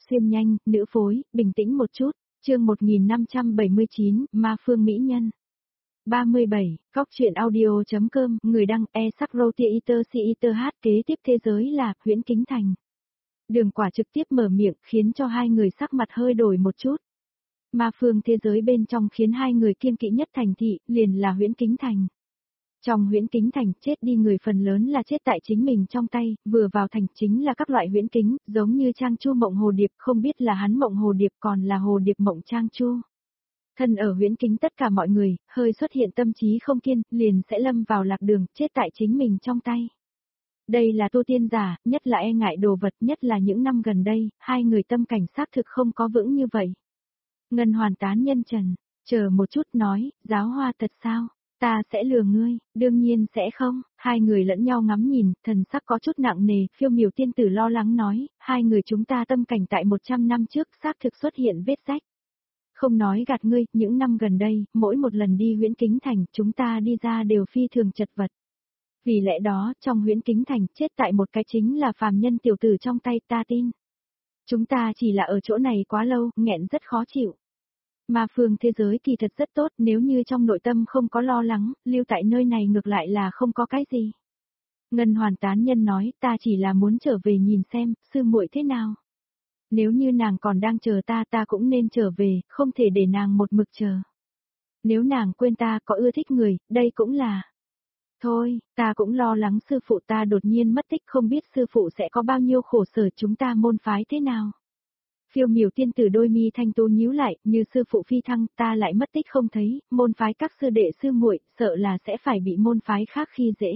xuyên nhanh, nữ phối, bình tĩnh một chút, chương 1579, Ma Phương Mỹ Nhân. 37, Góc truyện audio.com, người đăng, e-sắc-rô-tia-iter-si-iter hát kế tiếp thế giới là, Huyễn Kính Thành. Đường Quả trực tiếp mở miệng khiến cho hai người sắc mặt hơi đổi một chút. Ma phương thế giới bên trong khiến hai người kiêng kỵ nhất thành thị, liền là Huyễn Kính Thành. Trong Huyễn Kính Thành, chết đi người phần lớn là chết tại chính mình trong tay, vừa vào thành chính là các loại huyễn kính, giống như Trang Chu mộng hồ điệp, không biết là hắn mộng hồ điệp còn là hồ điệp mộng Trang Chu. Thân ở huyễn kính tất cả mọi người, hơi xuất hiện tâm trí không kiên, liền sẽ lâm vào lạc đường, chết tại chính mình trong tay. Đây là tu tiên giả, nhất là e ngại đồ vật, nhất là những năm gần đây, hai người tâm cảnh xác thực không có vững như vậy. Ngân Hoàn tán nhân trần, chờ một chút nói, Giáo Hoa thật sao? Ta sẽ lừa ngươi, đương nhiên sẽ không, hai người lẫn nhau ngắm nhìn, thần sắc có chút nặng nề, Phiêu Miểu tiên tử lo lắng nói, hai người chúng ta tâm cảnh tại 100 năm trước xác thực xuất hiện vết rách. Không nói gạt ngươi, những năm gần đây, mỗi một lần đi Huyễn Kính Thành, chúng ta đi ra đều phi thường chật vật. Vì lẽ đó, trong Huyễn Kính Thành, chết tại một cái chính là phàm nhân tiểu tử trong tay, ta tin. Chúng ta chỉ là ở chỗ này quá lâu, nghẹn rất khó chịu. Ma phương thế giới kỳ thật rất tốt, nếu như trong nội tâm không có lo lắng, lưu tại nơi này ngược lại là không có cái gì. Ngân Hoàn tán nhân nói, ta chỉ là muốn trở về nhìn xem, sư muội thế nào. Nếu như nàng còn đang chờ ta, ta cũng nên trở về, không thể để nàng một mực chờ. Nếu nàng quên ta có ưa thích người, đây cũng là. Thôi, ta cũng lo lắng sư phụ ta đột nhiên mất tích, không biết sư phụ sẽ có bao nhiêu khổ sở, chúng ta môn phái thế nào. Phiêu Miểu tiên tử đôi mi thanh tú nhíu lại, như sư phụ phi thăng, ta lại mất tích không thấy, môn phái các sư đệ sư muội, sợ là sẽ phải bị môn phái khác khi dễ.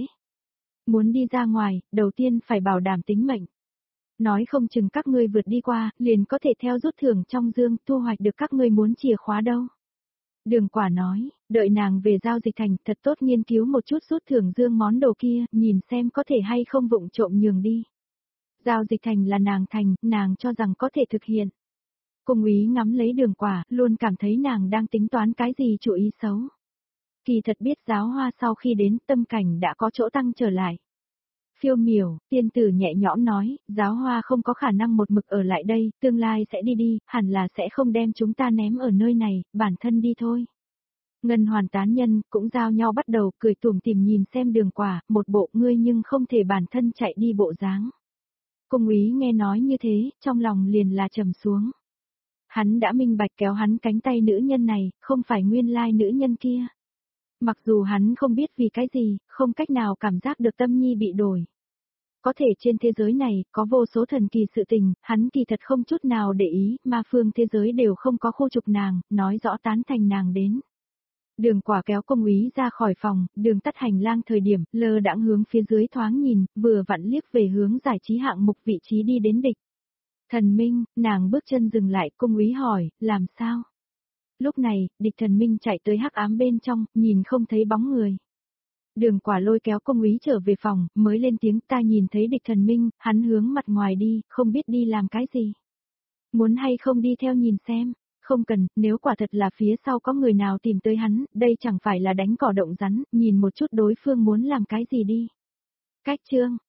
Muốn đi ra ngoài, đầu tiên phải bảo đảm tính mệnh. Nói không chừng các ngươi vượt đi qua, liền có thể theo rút thưởng trong dương, thu hoạch được các ngươi muốn chìa khóa đâu. Đường Quả nói, đợi nàng về giao dịch thành, thật tốt nghiên cứu một chút rút thưởng dương món đồ kia, nhìn xem có thể hay không vụng trộm nhường đi. Giao dịch thành là nàng thành, nàng cho rằng có thể thực hiện. Cung úy ngắm lấy Đường Quả, luôn cảm thấy nàng đang tính toán cái gì chủ ý xấu. Kỳ thật biết Giáo Hoa sau khi đến, tâm cảnh đã có chỗ tăng trở lại. Phiêu Miểu, tiên tử nhẹ nhõm nói, Giáo Hoa không có khả năng một mực ở lại đây, tương lai sẽ đi, hẳn là sẽ không đem chúng ta ném ở nơi này, bản thân đi thôi. Ngân Hoàn tán nhân, cũng giao nhau bắt đầu, cười tủm tỉm nhìn xem Đường Quả, một bộ ngươi nhưng không thể bản thân chạy đi bộ dáng. Cung úy nghe nói như thế, trong lòng liền là trầm xuống. Hắn đã minh bạch kéo hắn cánh tay nữ nhân này, không phải nguyên lai nữ nhân kia. Mặc dù hắn không biết vì cái gì, không cách nào cảm giác được tâm nhi bị đổi. Có thể trên thế giới này, có vô số thần kỳ sự tình, hắn kỳ thật không chút nào để ý, ma phương thế giới đều không có khu trục nàng, nói rõ tán thành nàng đến. Đường Quả kéo cung úy ra khỏi phòng, đường tắt hành lang thời điểm, lơ đãng hướng phía dưới thoáng nhìn, vừa vặn liếc về hướng giải trí hạng mục vị trí đi đến địch. Thần Minh, nàng bước chân dừng lại, cung úy hỏi, làm sao? Lúc này, địch Thần Minh chạy tới hắc ám bên trong, nhìn không thấy bóng người. Đường Quả lôi kéo cung úy trở về phòng, mới lên tiếng, ta nhìn thấy địch Thần Minh, hắn hướng mặt ngoài đi, không biết đi làm cái gì. Muốn hay không đi theo nhìn xem, không cần, nếu quả thật là phía sau có người nào tìm tới hắn, đây chẳng phải là đánh cỏ động rắn, nhìn một chút đối phương muốn làm cái gì đi. Cách chương,